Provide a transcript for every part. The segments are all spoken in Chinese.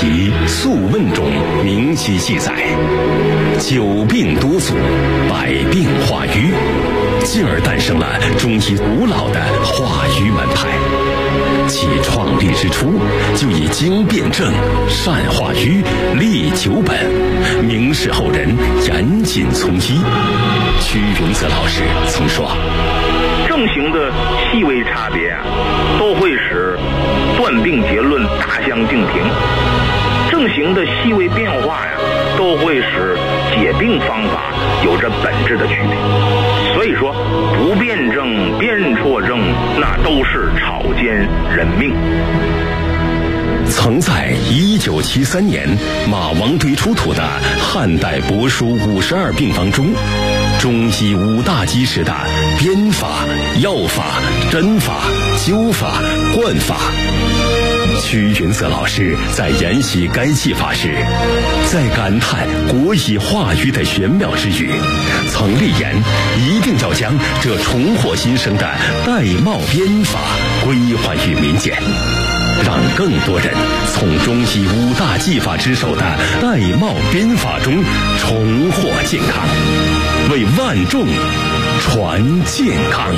集《素问》中明晰记载，久病多阻，百病化瘀，进而诞生了中医古老的化瘀门派。其创立之初，就以经辨证、善化瘀、利久本，明示后人严谨从医。屈云泽老师曾说， 症型的细微差别啊，都会使断病结论大相径庭；症型的细微变化呀，都会使解病方法有着本质的区别。所以说，不辩证、辨错症，那都是草菅人命。 曾在1973年马王堆出土的汉代帛书52病方中，中医5大基石的编法、药法、针法、灸法、灌法。屈云泽老师在研习该技法时，在感叹国医化瘀的玄妙之余，曾立言一定要将这重获新生的玳瑁编法归还于民间，让更多人从中医5大技法之首的玳瑁编法中重获健康，为万众传健康。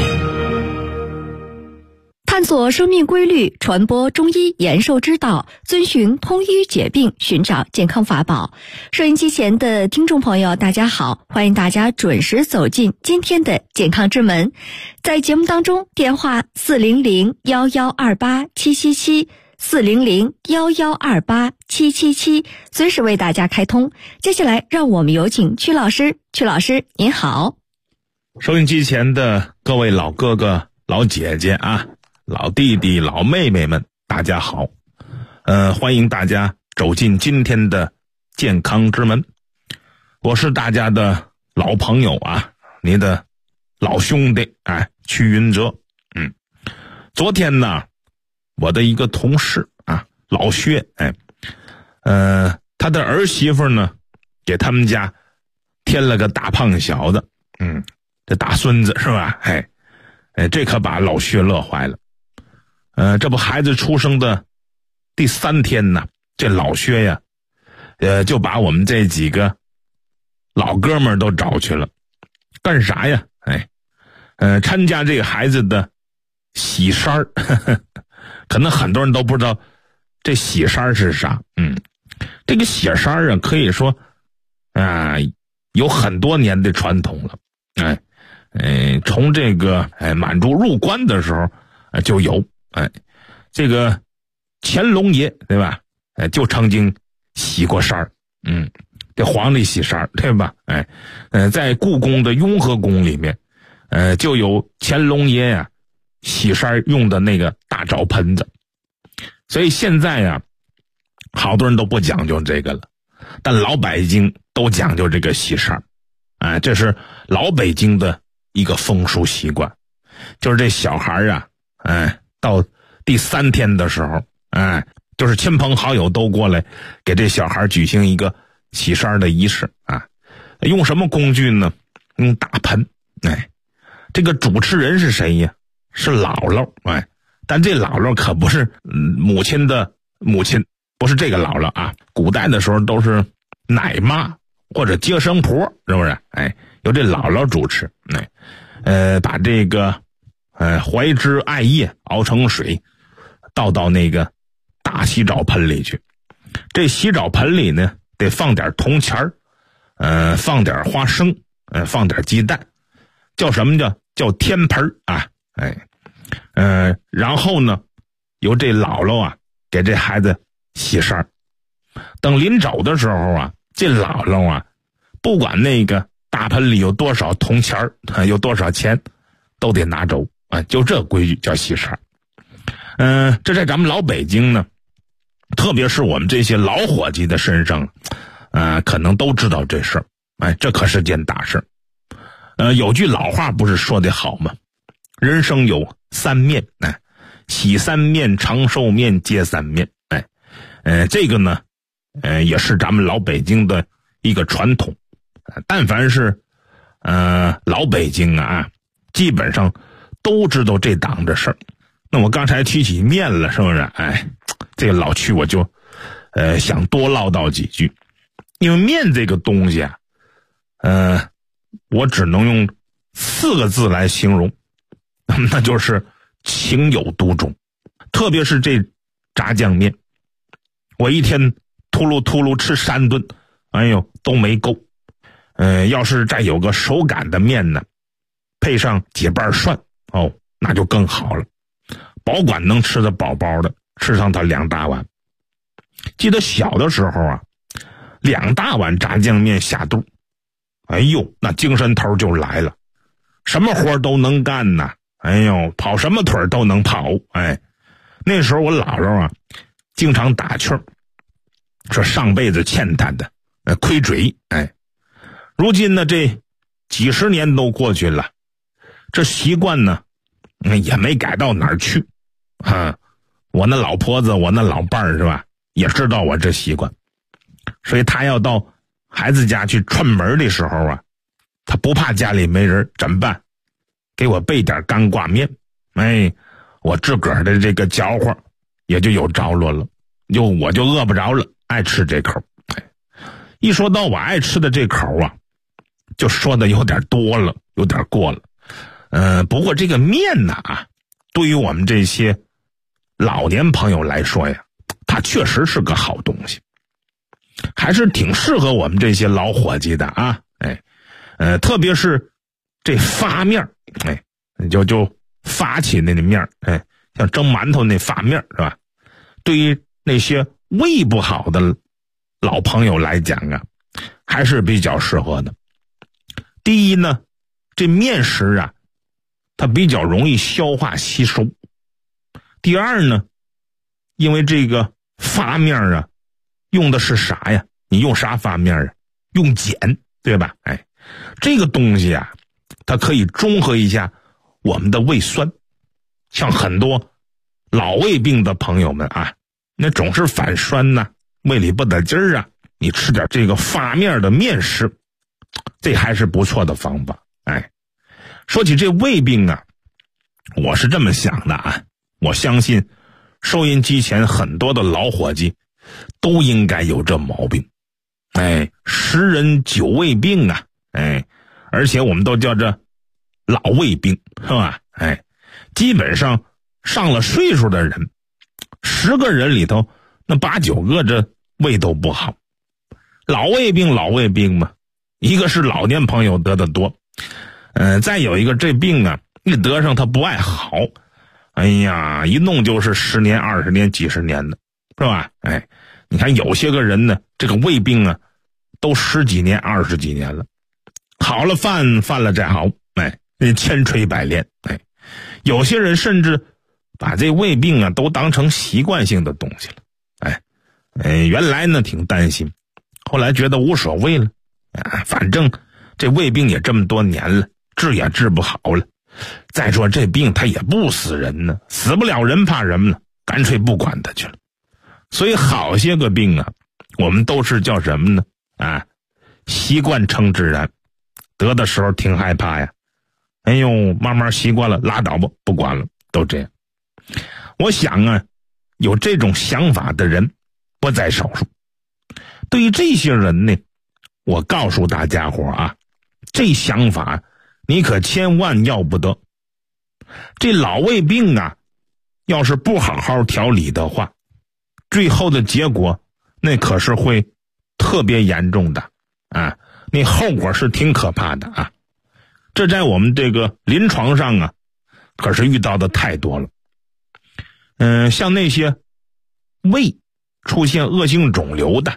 探索生命规律，传播中医延寿之道，遵循通医解病，寻找健康法宝。收音机前的听众朋友大家好，欢迎大家准时走进今天的健康之门。在节目当中，电话400-1128-777 400-1128-777，随时为大家开通。接下来让我们有请曲老师。曲老师您好。 收音机前的各位老哥哥老姐姐啊，老弟弟老妹妹们大家好，欢迎大家走进今天的健康之门。我是大家的老朋友啊，你的老兄弟屈云泽。昨天呢，我的一个同事啊，老薛，他的儿媳妇呢，给他们家添了个大胖小子，这大孙子是吧？这可把老薛乐坏了。这不孩子出生的第3天呢，这老薛呀，就把我们这几个老哥们儿都找去了，干啥呀？参加这个孩子的喜衫儿。可能很多人都不知道这喜衫儿是啥。这个喜衫儿啊，可以说有很多年的传统了。从这个满族入关的时候就有。这个乾隆爷对吧？就曾经洗过衫儿。这皇帝洗衫儿对吧？在故宫的雍和宫里面，就有乾隆爷呀洗衫用的那个大澡盆子。所以现在呀，好多人都不讲究这个了，但老北京都讲究这个洗衫。这是老北京的一个风俗习惯，就是这小孩啊，到第3天的时候，就是亲朋好友都过来给这小孩举行一个洗衫的仪式啊。用什么工具呢？用大盆。这个主持人是谁呀？是姥姥。但这姥姥可不是母亲的母亲，不是这个姥姥啊。古代的时候都是奶妈或者接生婆，是不是？由这姥姥主持。把这个槐枝艾叶熬成水，倒到那个大洗澡盆里去。这洗澡盆里呢，得放点铜钱儿，放点花生，放点鸡蛋，叫什么叫天盆啊？然后呢，由这姥姥啊给这孩子洗衫。等临走的时候啊，这姥姥啊，不管那个大盆里有多少铜钱儿，有多少钱，都得拿走。就这规矩叫洗衫。这在咱们老北京呢，特别是我们这些老伙计的身上，可能都知道这事儿。这可是件大事。有句老话不是说得好吗？人生有3面，洗3面，长寿面，接3面。这个呢，也是咱们老北京的一个传统。但凡是老北京啊，基本上都知道这档子事儿。那我刚才提起面了，是不是？这个老屈我就想多唠叨几句。因为面这个东西啊，我只能用4个字来形容，那就是情有独钟。特别是这炸酱面，我一天秃噜吃3顿，哎呦都没够。要是再有个手擀的面呢，配上几瓣蒜，哦，那就更好了，保管能吃得饱饱的，吃上它2大碗。记得小的时候啊，2大碗炸酱面下肚，哎呦那精神头就来了，什么活都能干呐，哎呦跑什么腿都能跑。那时候我姥姥啊经常打趣儿，说上辈子欠他的亏嘴。如今呢这几十年都过去了，这习惯呢也没改到哪儿去。我那老婆子我那老伴儿是吧，也知道我这习惯，所以他要到孩子家去串门的时候啊，他不怕家里没人，怎么办？给我备点干挂面，我自个儿的这个搅和也就有着落了，我就饿不着了，爱吃这口。一说到我爱吃的这口啊，就说的有点多了，有点过了。不过这个面呢对于我们这些老年朋友来说呀，它确实是个好东西，还是挺适合我们这些老伙计的啊。特别是这发面，就发起那面，像蒸馒头那发面是吧？对于那些胃不好的老朋友来讲啊，还是比较适合的。第一呢，这面食啊，它比较容易消化吸收。第二呢，因为这个发面啊，用的是啥呀？你用啥发面啊？用碱，对吧？这个东西啊，它可以中和一下我们的胃酸。像很多老胃病的朋友们啊，那总是反酸呐，胃里不得劲儿啊，你吃点这个发面的面食，这还是不错的方法。说起这胃病啊，我是这么想的啊，我相信收音机前很多的老伙计都应该有这毛病。10人9胃病啊，而且我们都叫这老胃病，是吧？基本上上了岁数的人，10个人里头那8、9个这胃都不好。老胃病嘛，一个是老年朋友得的多，再有一个这病啊，一得上他不爱好，一弄就是10年、20年、几十年的，是吧？你看有些个人呢，这个胃病啊，都10几年、20几年了，好了犯了再好，千锤百炼。有些人甚至把这胃病啊都当成习惯性的东西了。原来呢挺担心，后来觉得无所谓了，反正这胃病也这么多年了，治也治不好了。再说这病它也不死人呢，死不了人怕什么呢？干脆不管它去了。所以好些个病啊，我们都是叫什么呢？习惯成自然。得的时候挺害怕呀，慢慢习惯了，拉倒吧，不管了，都这样。我想啊，有这种想法的人不在少数。对于这些人呢，我告诉大家伙啊，这想法你可千万要不得。这老胃病啊，要是不好好调理的话，最后的结果那可是会特别严重的啊，那后果是挺可怕的啊。这在我们这个临床上啊，可是遇到的太多了。像那些胃出现恶性肿瘤的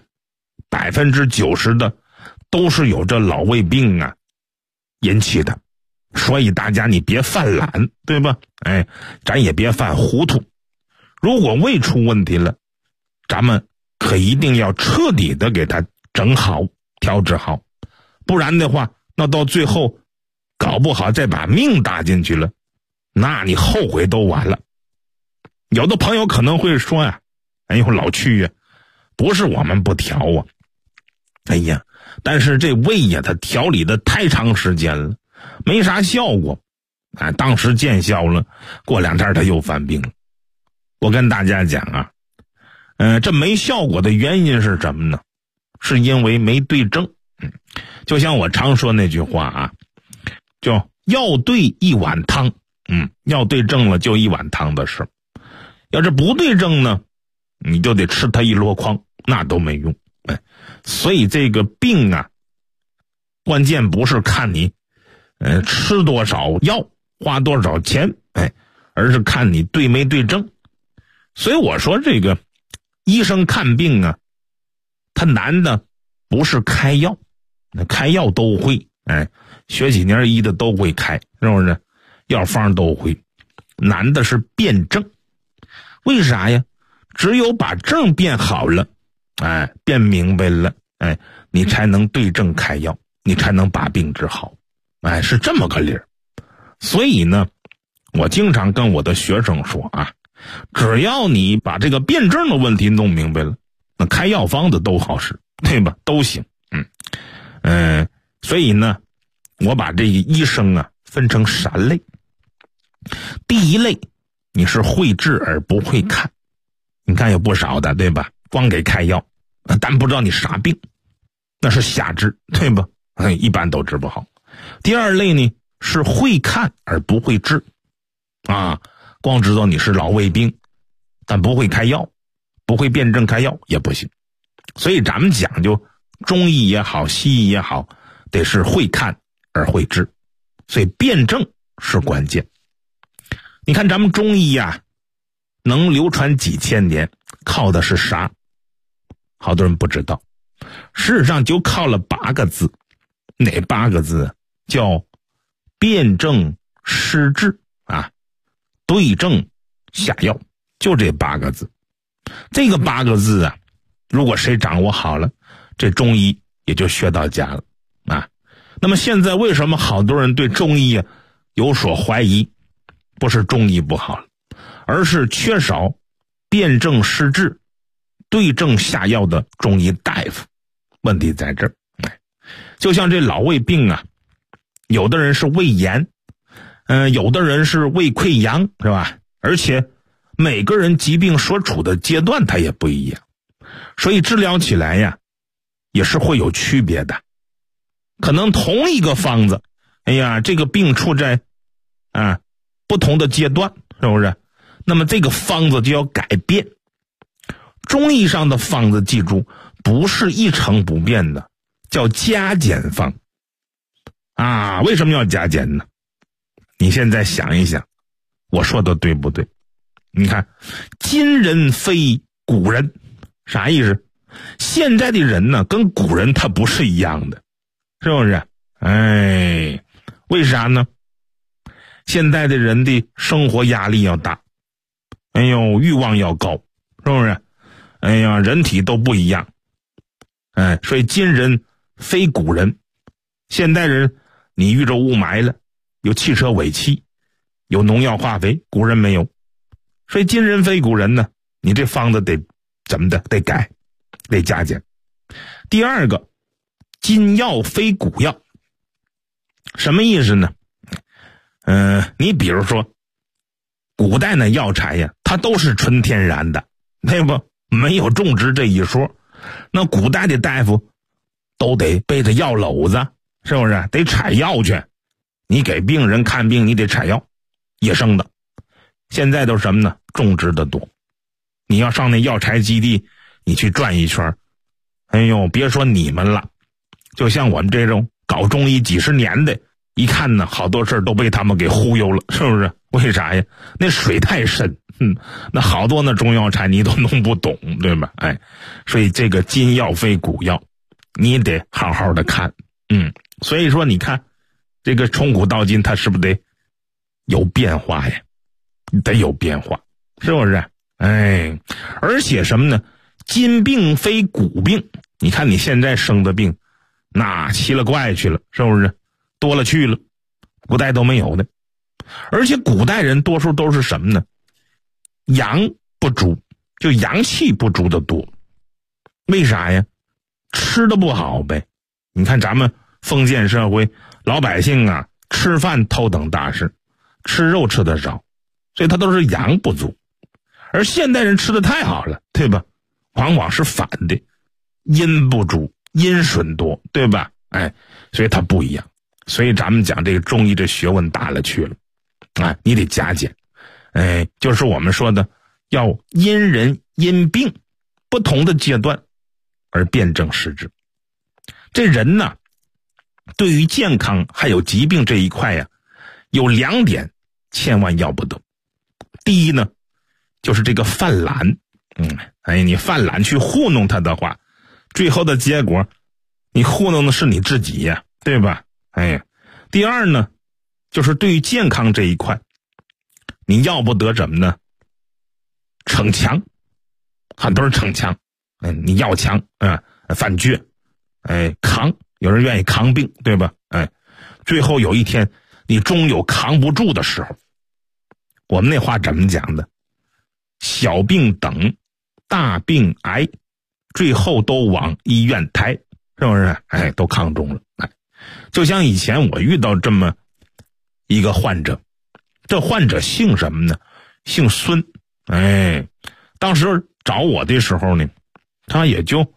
，90%的都是有这老胃病啊引起的。所以大家你别犯懒，对吧？咱也别犯糊涂。如果胃出问题了，咱们可一定要彻底的给它整好、调治好，不然的话，那到最后搞不好再把命搭进去了，那你后悔都晚了。有的朋友可能会说呀，老去呀，不是我们不调啊，但是这胃呀，它调理的太长时间了，没啥效果，当时见效了，过2天他又犯病了。我跟大家讲啊， 这没效果的原因是什么呢？是因为没对症。就像我常说那句话啊，叫要对一碗汤，要对症了就一碗汤的事。要是不对症呢，你就得吃它一箩筐，那都没用。所以这个病啊，关键不是看你吃多少药，花多少钱，而是看你对没对症。所以我说这个医生看病啊，他难的不是开药，开药都会，学几年医的都会开，是不是？药方都会，难的是辨证。为啥呀？只有把症辨好了，辨明白了，你才能对症开药，你才能把病治好，是这么个理儿。所以呢，我经常跟我的学生说啊，只要你把这个辨证的问题弄明白了，那开药方子都好使，对吧？都行。所以呢，我把这个医生啊分成3类。第一类，你是会治而不会看，你看有不少的，对吧？光给开药，但不知道你啥病，那是瞎治，对吧？一般都治不好。第二类呢，是会看而不会治，光知道你是老胃病，但不会开药，不会辨证开药也不行。所以咱们讲究中医也好，西医也好，得是会看而会治，所以辨证是关键。你看咱们中医啊，能流传几千年，靠的是啥？好多人不知道，事实上就靠了8个字。哪8个字？叫辨证施治对症下药，就这8个字。这个8个字啊，如果谁掌握好了，这中医也就学到家了那么现在为什么好多人对中医有所怀疑？不是中医不好了，而是缺少辨证施治、对症下药的中医大夫。问题在这儿。就像这老胃病啊，有的人是胃炎，有的人是胃溃疡，是吧？而且每个人疾病所处的阶段它也不一样，所以治疗起来呀也是会有区别的。可能同一个方子，这个病处在不同的阶段，是不是？那么这个方子就要改变。中医上的方子，记住，不是一成不变的，叫加减方。为什么要加减呢？你现在想一想，我说的对不对？你看，今人非古人，啥意思？现在的人呢，跟古人他不是一样的，是不是？为啥呢？现在的人的生活压力要大，欲望要高，是不是？人体都不一样，所以今人非古人。现代人，你遇着雾霾了，有汽车尾气，有农药化肥，古人没有，所以今人非古人呢，你这方子得怎么的？得改，得加减。第二个，今药非古药，什么意思呢？你比如说，古代那药材呀，它都是纯天然的，对不？没有种植这一说。那古代的大夫都得背着药篓子，是不是？得采药去。你给病人看病，你得采药，野生的。现在都是什么呢？种植的多。你要上那药材基地，你去转一圈，别说你们了，就像我们这种搞中医几十年的，一看呢，好多事都被他们给忽悠了，是不是？为啥呀？那水太深，那好多那中药材你都弄不懂，对吧？所以这个今药非古药，你得好好的看。所以说你看，这个从古到今，它是不是得有变化呀？得有变化，是不是？而且什么呢？今病非古病。你看你现在生的病，那奇了怪去了，是不是？多了去了，古代都没有的。而且古代人多数都是什么呢？阳不足，就阳气不足的多。为啥呀？吃的不好呗。你看咱们封建社会，老百姓啊，吃饭头等大事，吃肉吃的少，所以他都是阳不足。而现代人吃的太好了，对吧？ 往往是反的，阴不足，阴损多，对吧？所以它不一样。所以咱们讲这个中医这学问大了去了，你得加减。就是我们说的要因人因病不同的阶段而辨证施治。这人呢，对于健康还有疾病这一块呀，有2点千万要不得。第一呢，就是这个犯懒。你犯懒去糊弄他的话，最后的结果你糊弄的是你自己呀，对吧？第二呢，就是对于健康这一块，你要不得什么呢？逞强，很多人逞强，你要强犯倔，扛，有人愿意扛病，对吧？最后有一天你终有扛不住的时候。我们那话怎么讲的？小病等，大病挨，最后都往医院抬，是不是？都扛中了。就像以前我遇到这么一个患者，这患者姓什么呢？姓孙。当时找我的时候呢，他也就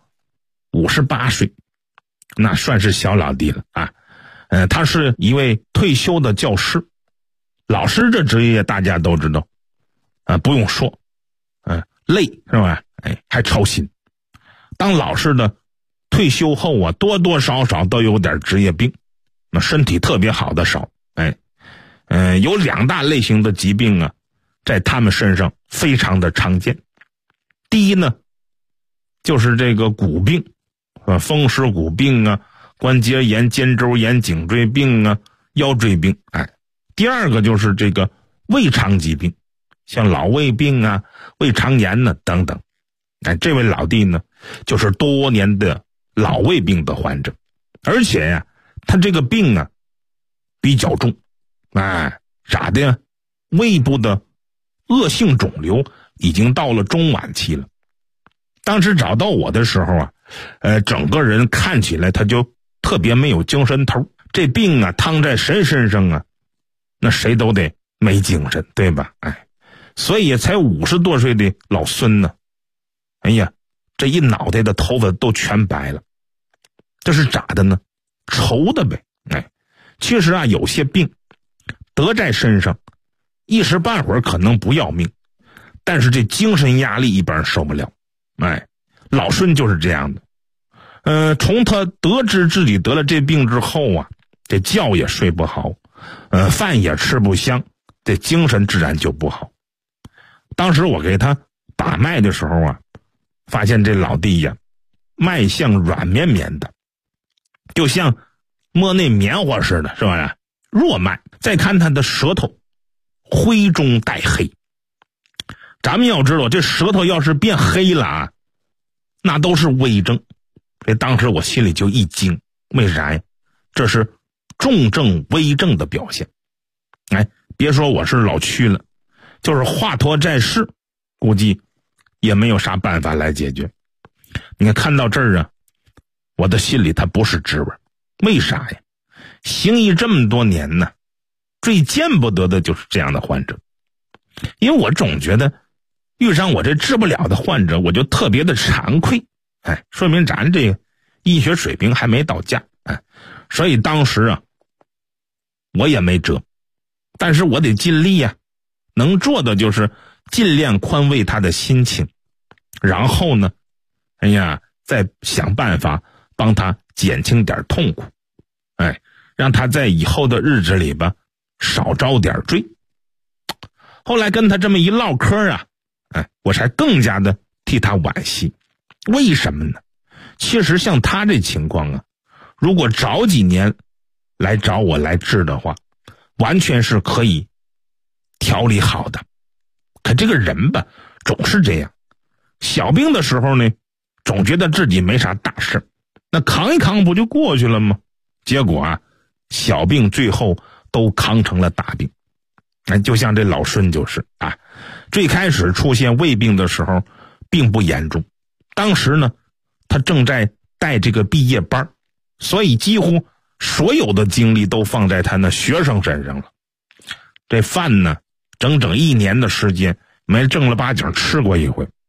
58岁，那算是小老弟了他是一位退休的教师。老师这职业大家都知道不用说累是吧？还操心。当老师的退休后啊，多多少少都有点职业病，那身体特别好的少。有2大类型的疾病啊，在他们身上非常的常见。第一呢，就是这个骨病风湿骨病啊，关节炎、肩周炎、颈椎病啊，腰椎病。第二个就是这个胃肠疾病，像老胃病啊、胃肠炎呢等等。这位老弟呢，就是多年的老胃病的患者，而且呀，他这个病啊比较重，咋的呀？胃部的恶性肿瘤已经到了中晚期了。当时找到我的时候啊，整个人看起来他就特别没有精神头。这病啊，趟在谁身上啊，那谁都得没精神，对吧？所以才50多岁的老孙呢，这一脑袋的头发都全白了。这是咋的呢？愁的呗。其实啊，有些病得在身上，一时半会儿可能不要命，但是这精神压力一般人受不了。老孙就是这样的。从他得知自己得了这病之后啊，这觉也睡不好，饭也吃不香，这精神自然就不好。当时我给他把脉的时候啊，发现这老弟呀，脉象软绵绵的，就像摸那棉花似的，是吧？弱脉。再看他的舌头，灰中带黑。咱们要知道，这舌头要是变黑了那都是危症。这当时我心里就一惊，为啥呀？这是重症危症的表现。别说我是老屈了，就是华佗在世，估计也没有啥办法来解决。你看，看到这儿啊，我的心里它不是滋味。为啥呀？行医这么多年呢，最见不得的就是这样的患者。因为我总觉得遇上我这治不了的患者，我就特别的惭愧。说明咱这个医学水平还没到家。所以当时啊，我也没辙，但是我得尽力啊，能做的就是尽量宽慰他的心情，然后呢，再想办法帮他减轻点痛苦，让他在以后的日子里吧少遭点罪。后来跟他这么一唠嗑啊，我才更加的替他惋惜。为什么呢？其实像他这情况啊，如果早几年来找我来治的话，完全是可以调理好的。可这个人吧，总是这样，小病的时候呢，总觉得自己没啥大事，那扛一扛不就过去了吗？结果啊，小病最后都扛成了大病。就像这老孙就是最开始出现胃病的时候并不严重，当时呢他正在带这个毕业班，所以几乎所有的精力都放在他那学生身上了。这饭呢整整1年的时间没正儿八经吃过一回。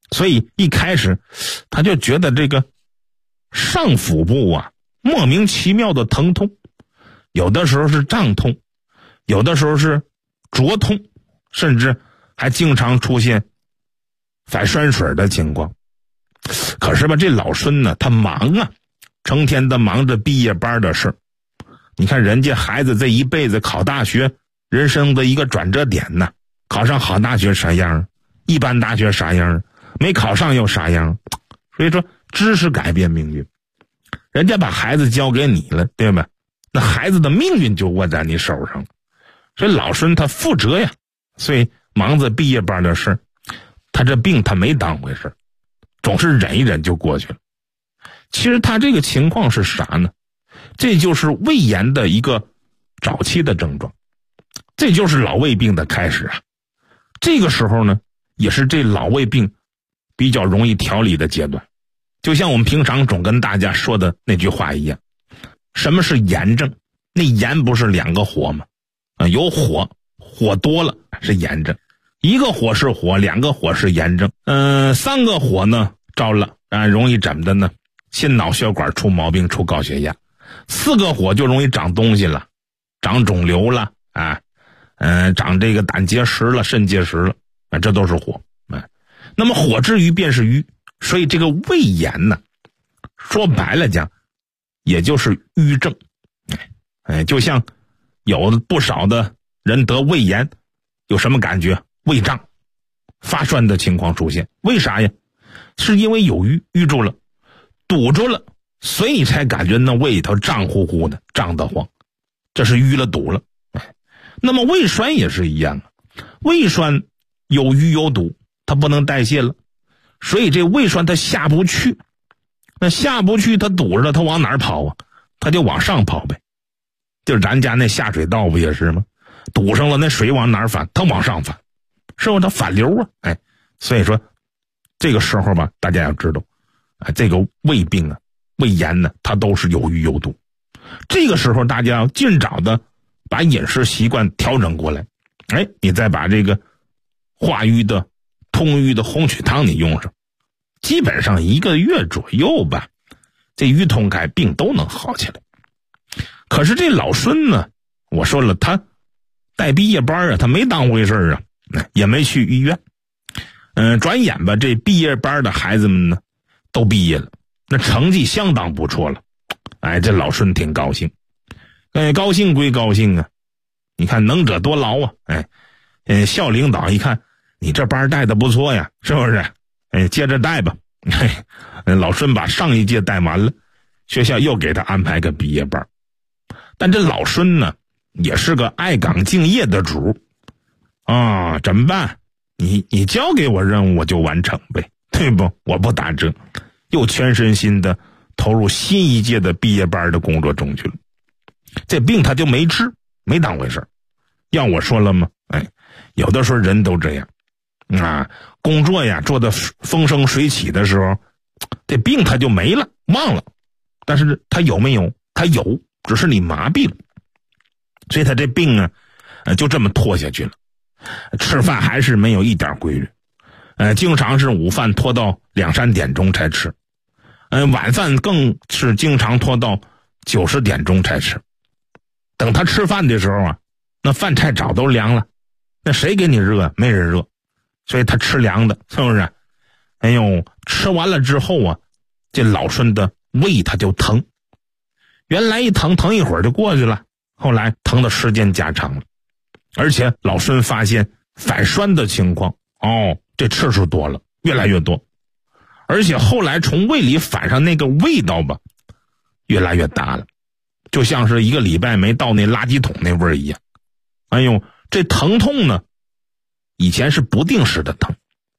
所以一开始他就觉得这个上腹部啊莫名其妙的疼痛，有的时候是胀痛，有的时候是灼痛，甚至还经常出现反栓水的情况。可是吧，这老孙呢他忙啊，成天的忙着毕业班的事。你看人家孩子这一辈子考大学，人生的一个转折点呢，考上好大学啥样，一般大学啥样，没考上又啥样。所以说知识改变命运，人家把孩子交给你了，对吧？那孩子的命运就握在你手上了。所以老孙他负责呀，所以忙着毕业班的事，他这病他没当回事，总是忍一忍就过去了。其实他这个情况是啥呢？这就是胃炎的一个早期的症状，这就是老胃病的开始啊。这个时候呢，也是这老胃病比较容易调理的阶段。就像我们平常总跟大家说的那句话一样，什么是炎症？那炎不是两个火吗？有火，火多了是炎症，一个火是火，两个火是炎症，三个火呢着了容易怎么的呢？心脑血管出毛病，出高血压。四个火就容易长东西了，长肿瘤了长这个胆结石了，肾结石了这都是火那么火之余便是瘀，所以这个胃炎呢，说白了讲也就是瘀症就像有不少的人得胃炎，有什么感觉？胃胀发酸的情况出现。为啥呀？是因为有淤住了，堵住了，所以才感觉那胃里头胀乎乎的，胀得慌，这是淤了堵了那么胃酸也是一样胃酸有淤有堵，它不能代谢了，所以这胃酸它下不去，那下不去它堵着，它往哪儿跑啊？它就往上跑呗。就是咱家那下水道不也是吗？堵上了，那水往哪儿反？它往上反，是不是？它反流啊所以说这个时候吧，大家要知道这个胃病胃炎呢，它都是有淤有堵。这个时候大家要尽早的把饮食习惯调整过来你再把这个化瘀的通瘀的红曲汤你用上，基本上1个月左右吧，这瘀通开，病都能好起来。可是这老孙呢，我说了，他带毕业班他没当回事也没去医院转眼吧，这毕业班的孩子们呢都毕业了，那成绩相当不错了这老孙挺高兴高兴归高兴你看能者多劳校领导一看你这班带的不错呀，是不是接着带吧老孙把上一届带完了，学校又给他安排个毕业班。但这老孙呢也是个爱岗敬业的主怎么办？你交给我任务我就完成呗，对不？我不打折，又全身心的投入新一届的毕业班的工作中去了。这病他就没治，没当回事。要我说了吗？有的时候人都这样工作呀做的风生水起的时候，这病他就没了，忘了。但是他有没有？他有，只是你麻痹了。所以他这病就这么拖下去了。吃饭还是没有一点规律经常是午饭拖到2、3点钟才吃晚饭更是经常拖到9、10点钟才吃。等他吃饭的时候那饭菜早都凉了，那谁给你热？没人热，所以他吃凉的，是不是？吃完了之后这老孙的胃他就疼，原来一疼一会儿就过去了，后来疼的时间加长了，而且老孙发现反酸的情况这次数多了，越来越多，而且后来从胃里反上那个味道吧越来越大了，就像是1个礼拜没到那垃圾桶那味儿一样。这疼痛呢以前是不定时的疼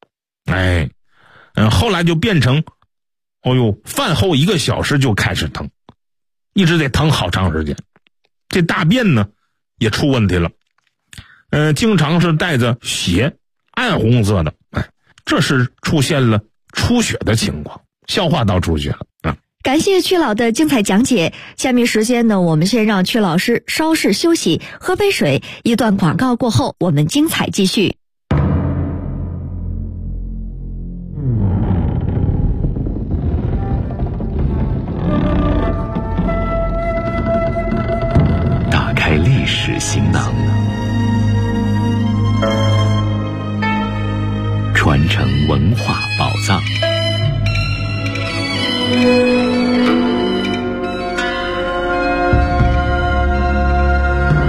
后来就变成饭后1个小时就开始疼，一直得疼好长时间。这大便呢也出问题了经常是带着血，暗红色的这是出现了出血的情况，消化道出血了感谢曲老的精彩讲解。下面时间呢，我们先让曲老师稍事休息，喝杯水。一段广告过后，我们精彩继续。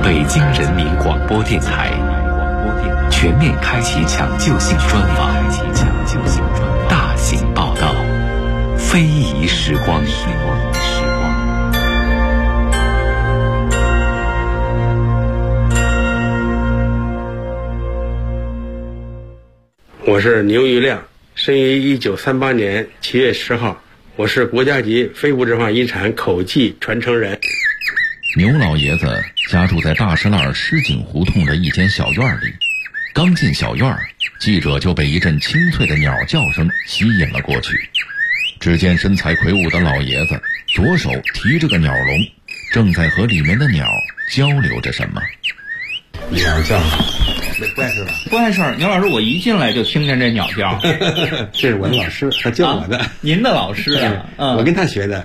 北京人民广播电台全面开启抢救性专访，大型报道，非遗时光。 我是牛玉亮，生于1938年7月10号，我是国家级非物质文化遗产口技传承人。 牛老爷子家住在大石栏狮井胡同的一间小院里，刚进小院，记者就被一阵清脆的鸟叫声吸引了过去。只见身材魁梧的老爷子左手提着个鸟笼，正在和里面的鸟交流着什么。 鸟叫，不碍事吧？ 不碍事。牛老师，我一进来就听见这鸟叫。 这是我的老师，他教我的。 您的老师啊？ 我跟他学的。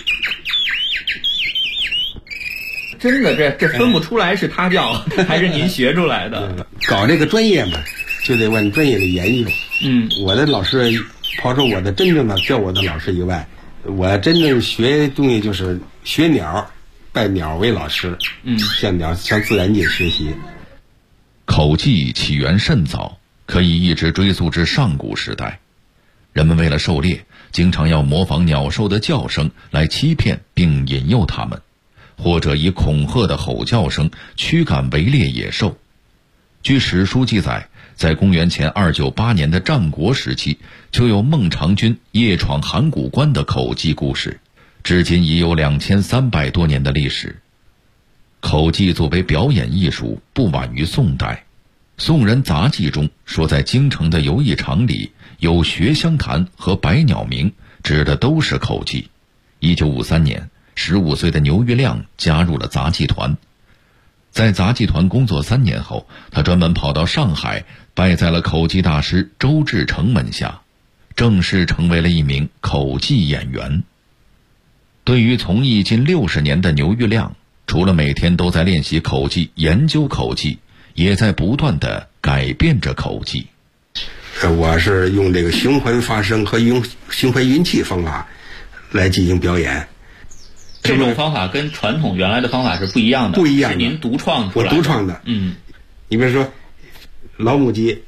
真的，这分不出来是他叫还是您学出来的。 搞这个专业嘛，就得问专业的研究。我的老师，抛出我的真正的教我的老师以外，我真正学东西就是学鸟，拜鸟为老师。向自然界学习。 口技起源甚早，可以一直追溯至上古时代。人们为了狩猎，经常要模仿鸟兽的叫声来欺骗并引诱它们，或者以恐吓的吼叫声驱赶围猎野兽。据史书记载，在公元前298年的战国时期，就有孟尝君夜闯函谷关的口技故事，至今已有2300多年的历史。口技作为表演艺术，不晚于宋代。宋人杂记中说，在京城的游艺场里有学香坛和百鸟鸣，指的都是口技。1953年，15岁的牛玉亮加入了杂技团。在杂技团工作3年后，他专门跑到上海，拜在了口技大师周志成门下，正式成为了一名口技演员。对于从艺近60年的牛玉亮，除了每天都在练习口技、研究口技，也在不断地改变着口技。 我是用这个循环发声和用循环运气方法来进行表演。 这种方法跟传统原来的方法是不一样的。不一样的，是您独创出来的。 我独创的。你比如说老母鸡，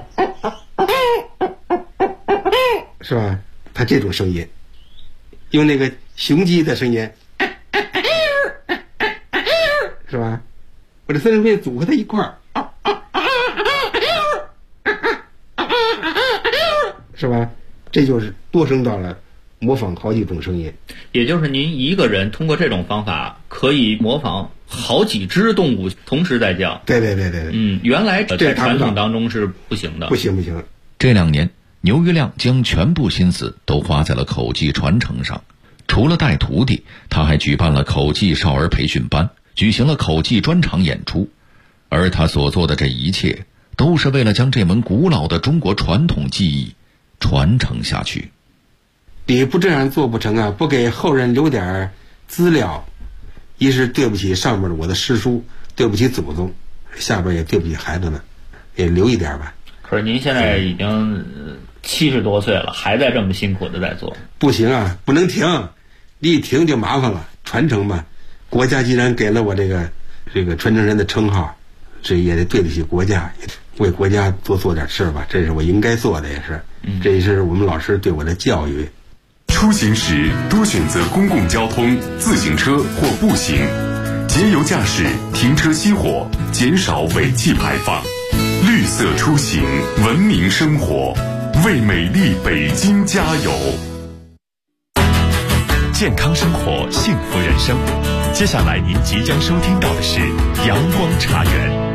是吧？它这种声音，用那个雄鸡的声音，是吧？我这3种声音组合在一块儿，是吧？这就是多声道了，模仿好几种声音。 也就是您一个人通过这种方法可以模仿好几只动物同时在叫。 对。 原来在传统当中是不行的。不行。 这2年，牛玉亮将全部心思都花在了口技传承上。除了带徒弟，他还举办了口技少儿培训班，举行了口技专场演出。而他所做的这一切，都是为了将这门古老的中国传统技艺传承下去。 你不这样做不成啊！不给后人留点资料，一是对不起上面我的师叔，对不起祖宗，下边也对不起孩子们，也留一点吧。 可是您现在已经70多岁了，还在这么辛苦的在做。 不行啊，不能停，你一停就麻烦了。传承嘛，国家既然给了我这个传承人的称号，这也得对得起国家，为国家做点事吧，这是我应该做的，也是。这也是我们老师对我的教育。 出行时多选择公共交通、自行车或步行，节油驾驶，停车熄火，减少尾气排放。绿色出行，文明生活，为美丽北京加油！健康生活，幸福人生。接下来您即将收听到的是阳光茶园。